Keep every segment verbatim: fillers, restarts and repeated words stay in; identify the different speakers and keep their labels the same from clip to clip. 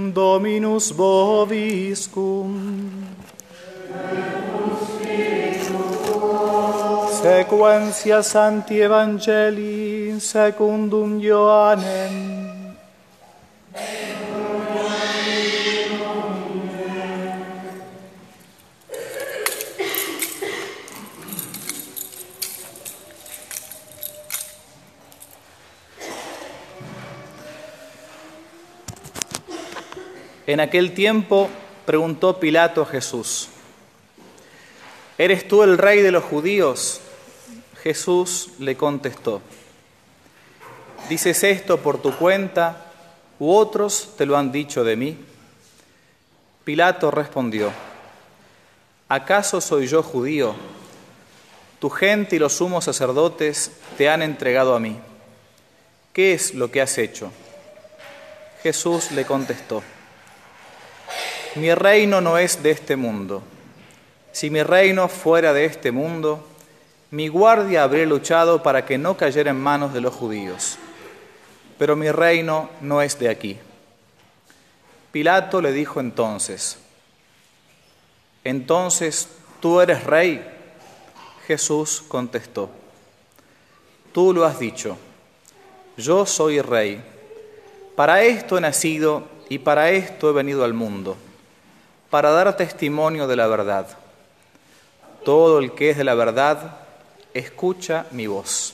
Speaker 1: Dominus vobiscum. Sequentia Sancti Evangelii secundum Ioannem. En aquel tiempo preguntó Pilato a Jesús: ¿Eres tú el rey de los judíos? Jesús le contestó: ¿dices esto por tu cuenta u otros te lo han dicho de mí? Pilato respondió: ¿acaso soy yo judío? Tu gente y los sumos sacerdotes te han entregado a mí. ¿Qué es lo que has hecho? Jesús le contestó: mi reino no es de este mundo. Si mi reino fuera de este mundo, mi guardia habría luchado para que no cayera en manos de los judíos. Pero mi reino no es de aquí. Pilato le dijo entonces: ¿entonces tú eres rey? Jesús contestó: tú lo has dicho, yo soy rey. Para esto he nacido y para esto he venido al mundo, para dar testimonio de la verdad. Todo el que es de la verdad, escucha mi voz.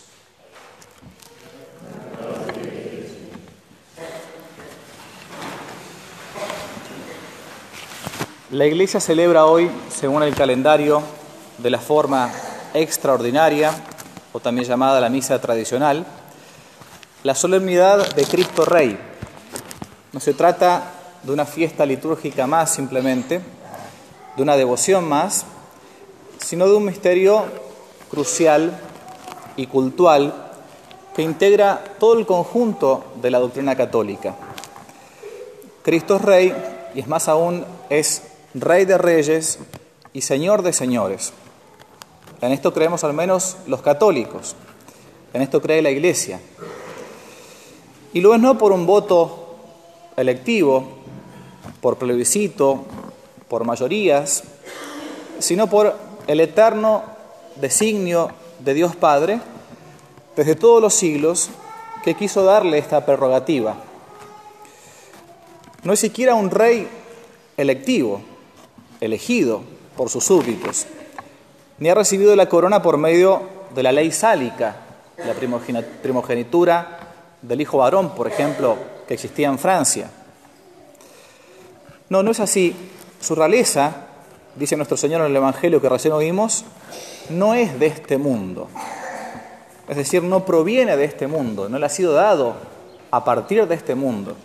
Speaker 1: La Iglesia celebra hoy, según el calendario, de la forma extraordinaria, o también llamada la misa tradicional, la solemnidad de Cristo Rey. No se trata de una fiesta litúrgica más simplemente, de una devoción más, sino de un misterio crucial y cultual que integra todo el conjunto de la doctrina católica. Cristo es Rey, y es más aún, es Rey de Reyes y Señor de Señores. En esto creemos al menos los católicos, en esto cree la Iglesia. Y lo es no por un voto electivo, por plebiscito, por mayorías, sino por el eterno designio de Dios Padre desde todos los siglos, que quiso darle esta prerrogativa. No es siquiera un rey electivo, elegido por sus súbditos, ni ha recibido la corona por medio de la ley sálica, la primogenitura del hijo varón, por ejemplo, que existía en Francia. No, no es así. Su realeza, dice nuestro Señor en el Evangelio que recién oímos, no es de este mundo. Es decir, no proviene de este mundo, no le ha sido dado a partir de este mundo.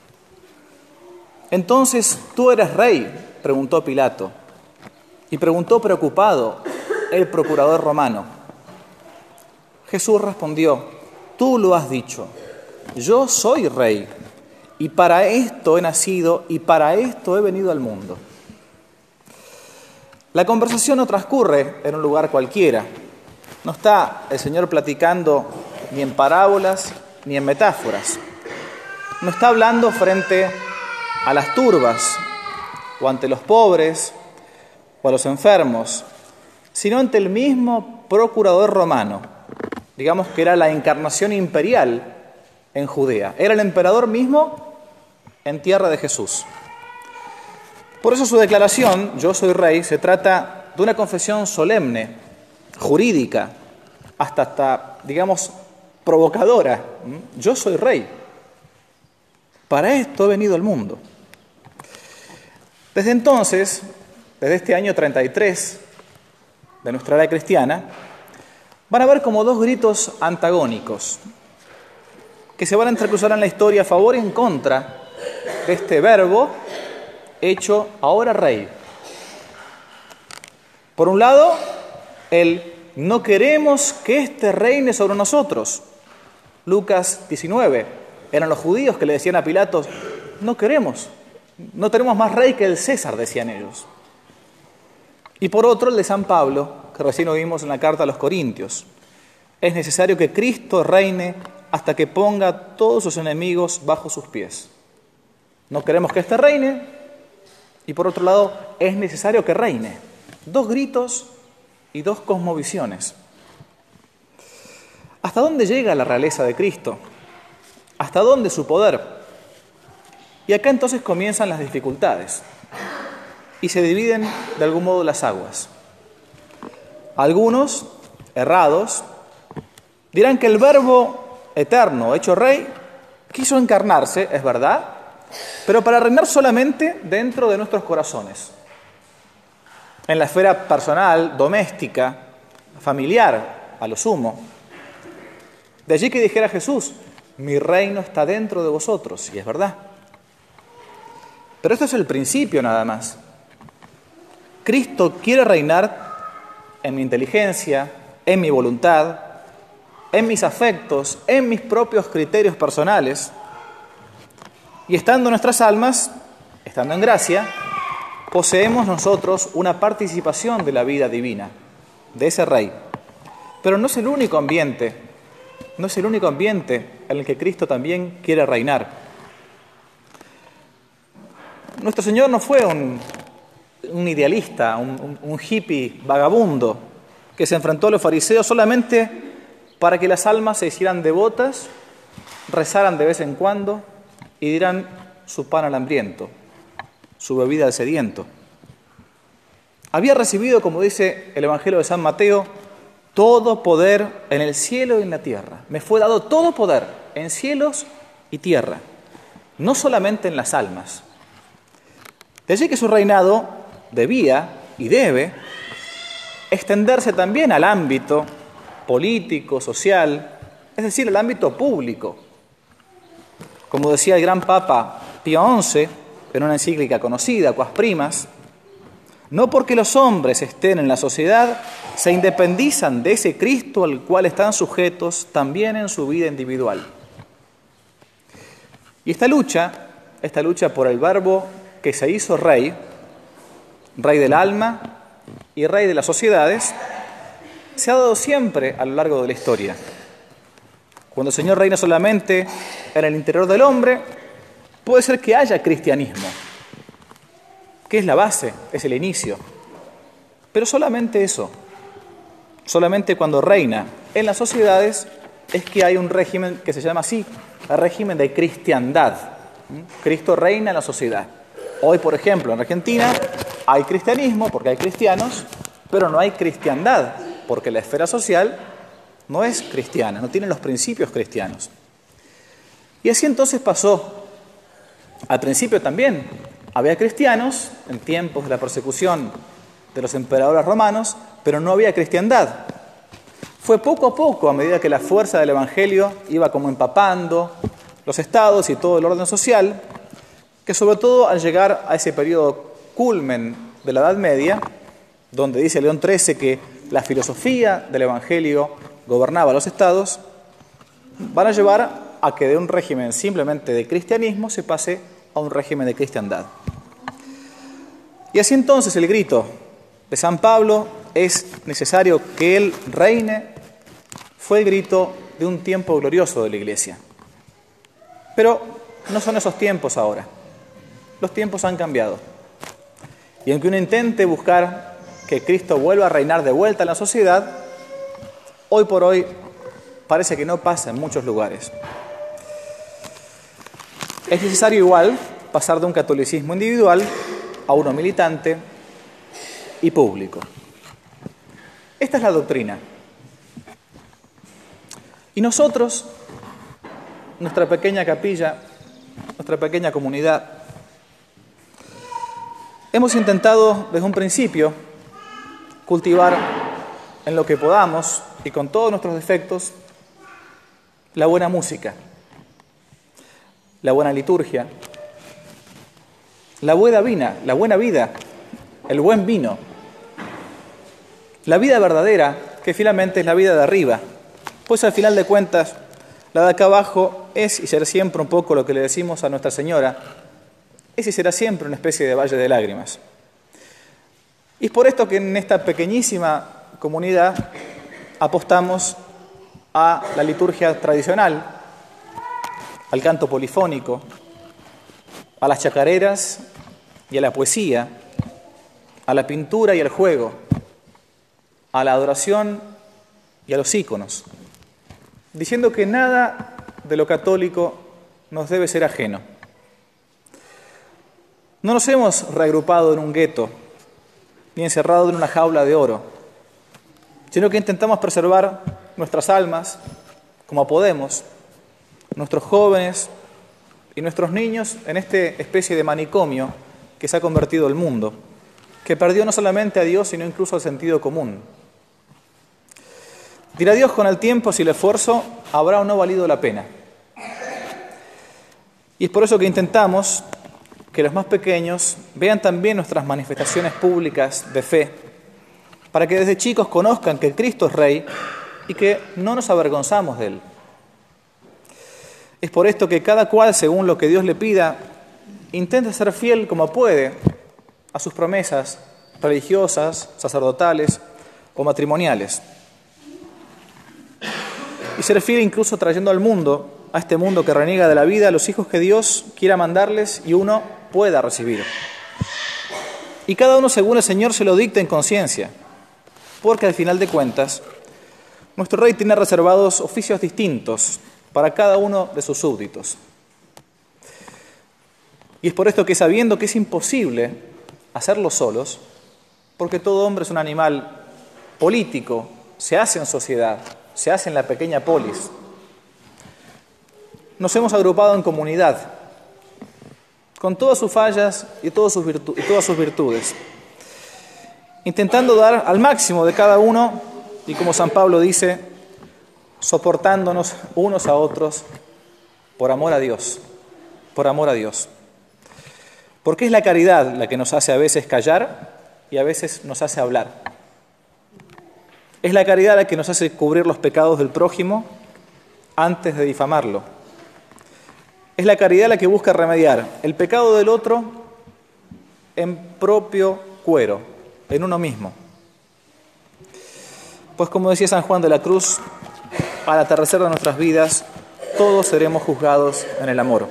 Speaker 1: Entonces, ¿tú eres rey?, preguntó Pilato. Y preguntó preocupado el procurador romano. Jesús respondió: tú lo has dicho, yo soy rey, y para esto he nacido y para esto he venido al mundo. La conversación no transcurre en un lugar cualquiera. No está el Señor platicando ni en parábolas ni en metáforas. No está hablando frente a las turbas o ante los pobres o a los enfermos, sino ante el mismo procurador romano. Digamos que era la encarnación imperial en Judea. Era el emperador mismo en tierra de Jesús. Por eso su declaración, yo soy rey, se trata de una confesión solemne, jurídica, hasta, hasta digamos, provocadora. Yo soy rey. Para esto he venido al mundo. Desde entonces, desde este año treinta y tres de nuestra era cristiana, van a haber como dos gritos antagónicos que se van a entrecruzar en la historia a favor y en contra de este verbo hecho ahora rey. Por un lado, el no queremos que éste reine sobre nosotros. Lucas diecinueve. Eran los judíos que le decían a Pilato: no queremos, no tenemos más rey que el César, decían ellos. Y por otro, el de San Pablo, que recién oímos en la carta a los Corintios. Es necesario que Cristo reine hasta que ponga a todos sus enemigos bajo sus pies. No queremos que éste reine y por otro lado es necesario que reine. Dos gritos y dos cosmovisiones. ¿Hasta dónde llega la realeza de Cristo? ¿Hasta dónde su poder? Y acá entonces comienzan las dificultades y se dividen de algún modo las aguas. Algunos, errados, dirán que el Verbo eterno, hecho rey, quiso encarnarse, es verdad, pero para reinar solamente dentro de nuestros corazones, en la esfera personal, doméstica, familiar, a lo sumo. De allí que dijera Jesús, mi reino está dentro de vosotros, y es verdad. Pero esto es el principio nada más. Cristo quiere reinar en mi inteligencia, en mi voluntad, en mis afectos, en mis propios criterios personales. Y estando en nuestras almas, estando en gracia, poseemos nosotros una participación de la vida divina, de ese Rey. Pero no es el único ambiente, no es el único ambiente en el que Cristo también quiere reinar. Nuestro Señor no fue un, un idealista, un, un, un hippie vagabundo que se enfrentó a los fariseos solamente para que las almas se hicieran devotas, rezaran de vez en cuando y dieran su pan al hambriento, su bebida al sediento. Había recibido, como dice el Evangelio de San Mateo, todo poder en el cielo y en la tierra. Me fue dado todo poder en cielos y tierra, no solamente en las almas. De allí que su reinado debía y debe extenderse también al ámbito político, social, es decir, al ámbito público. Como decía el gran Papa Pío once, en una encíclica conocida, Quas Primas, no porque los hombres estén en la sociedad, se independizan de ese Cristo al cual están sujetos también en su vida individual. Y esta lucha, esta lucha por el Verbo que se hizo Rey, Rey del alma y Rey de las sociedades, se ha dado siempre a lo largo de la historia. Cuando el Señor reina solamente en el interior del hombre, puede ser que haya cristianismo, que es la base, es el inicio. Pero solamente eso, solamente cuando reina en las sociedades es que hay un régimen que se llama así, el régimen de cristiandad. Cristo reina en la sociedad. Hoy, por ejemplo, en Argentina hay cristianismo porque hay cristianos, pero no hay cristiandad porque la esfera social no es cristiana, no tiene los principios cristianos. Y así entonces pasó. Al principio también había cristianos en tiempos de la persecución de los emperadores romanos, pero no había cristiandad. Fue poco a poco, a medida que la fuerza del Evangelio iba como empapando los estados y todo el orden social, que sobre todo al llegar a ese periodo culmen de la Edad Media, donde dice León trece que la filosofía del Evangelio gobernaba los estados, van a llevar a que de un régimen simplemente de cristianismo se pase a un régimen de cristiandad. Y así entonces el grito de San Pablo, es necesario que Él reine, fue el grito de un tiempo glorioso de la Iglesia. Pero no son esos tiempos ahora. Los tiempos han cambiado. Y aunque uno intente buscar que Cristo vuelva a reinar de vuelta en la sociedad, hoy por hoy parece que no pasa en muchos lugares. Es necesario igual pasar de un catolicismo individual a uno militante y público. Esta es la doctrina. Y nosotros, nuestra pequeña capilla, nuestra pequeña comunidad, hemos intentado desde un principio cultivar en lo que podamos y con todos nuestros defectos la buena música, la buena liturgia, la buena vina, la buena vida, el buen vino, la vida verdadera, que finalmente es la vida de arriba, pues al final de cuentas la de acá abajo es y será siempre un poco lo que le decimos a Nuestra Señora, es y será siempre una especie de valle de lágrimas. Y es por esto que en esta pequeñísima comunidad apostamos a la liturgia tradicional, al canto polifónico, a las chacareras y a la poesía, a la pintura y al juego, a la adoración y a los íconos, diciendo que nada de lo católico nos debe ser ajeno. No nos hemos reagrupado en un gueto, ni encerrado en una jaula de oro, sino que intentamos preservar nuestras almas como podemos, nuestros jóvenes y nuestros niños en esta especie de manicomio que se ha convertido el mundo, que perdió no solamente a Dios, sino incluso al sentido común. Dirá Dios con el tiempo si el esfuerzo habrá o no valido la pena. Y es por eso que intentamos que los más pequeños vean también nuestras manifestaciones públicas de fe, para que desde chicos conozcan que Cristo es Rey y que no nos avergonzamos de Él. Es por esto que cada cual, según lo que Dios le pida, intenta ser fiel como puede a sus promesas religiosas, sacerdotales o matrimoniales. Y ser fiel incluso trayendo al mundo, a este mundo que reniega de la vida, a los hijos que Dios quiera mandarles y uno pueda recibir. Y cada uno según el Señor se lo dicta en conciencia, porque al final de cuentas, nuestro Rey tiene reservados oficios distintos para cada uno de sus súbditos. Y es por esto que, sabiendo que es imposible hacerlo solos, porque todo hombre es un animal político, se hace en sociedad, se hace en la pequeña polis, nos hemos agrupado en comunidad, con todas sus fallas y, todas sus virtu- y todas sus virtudes, intentando dar al máximo de cada uno y, como San Pablo dice, soportándonos unos a otros por amor a Dios, por amor a Dios. Porque es la caridad la que nos hace a veces callar y a veces nos hace hablar. Es la caridad la que nos hace cubrir los pecados del prójimo antes de difamarlo. Es la caridad la que busca remediar el pecado del otro en propio cuero, en uno mismo. Pues como decía San Juan de la Cruz, al atardecer de nuestras vidas, todos seremos juzgados en el amor.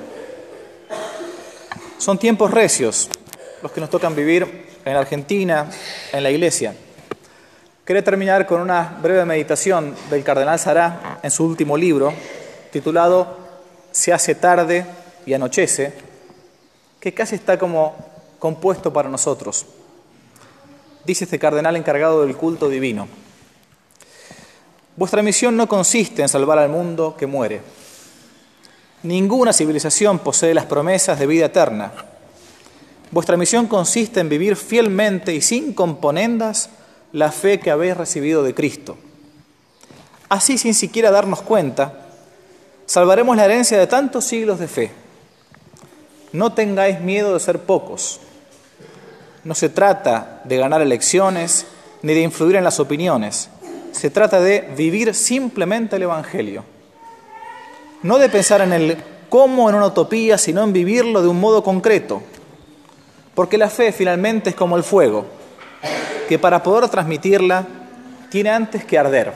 Speaker 1: Son tiempos recios los que nos tocan vivir en Argentina, en la Iglesia. Quería terminar con una breve meditación del cardenal Sará en su último libro, titulado Se hace tarde y anochece, que casi está como compuesto para nosotros. Dice este cardenal encargado del culto divino: vuestra misión no consiste en salvar al mundo que muere. Ninguna civilización posee las promesas de vida eterna. Vuestra misión consiste en vivir fielmente y sin componendas la fe que habéis recibido de Cristo. Así, sin siquiera darnos cuenta, salvaremos la herencia de tantos siglos de fe. No tengáis miedo de ser pocos. No se trata de ganar elecciones ni de influir en las opiniones. Se trata de vivir simplemente el Evangelio. No de pensar en el cómo en una utopía, sino en vivirlo de un modo concreto. Porque la fe finalmente es como el fuego, que para poder transmitirla tiene antes que arder.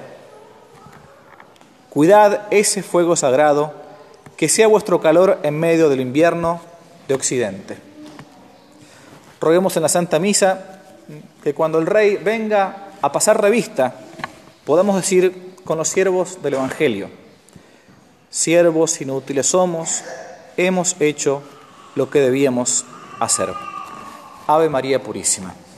Speaker 1: Cuidad ese fuego sagrado, que sea vuestro calor en medio del invierno de Occidente. Roguemos en la Santa Misa que cuando el Rey venga a pasar revista, podamos decir con los siervos del Evangelio: siervos inútiles somos, hemos hecho lo que debíamos hacer. Ave María Purísima.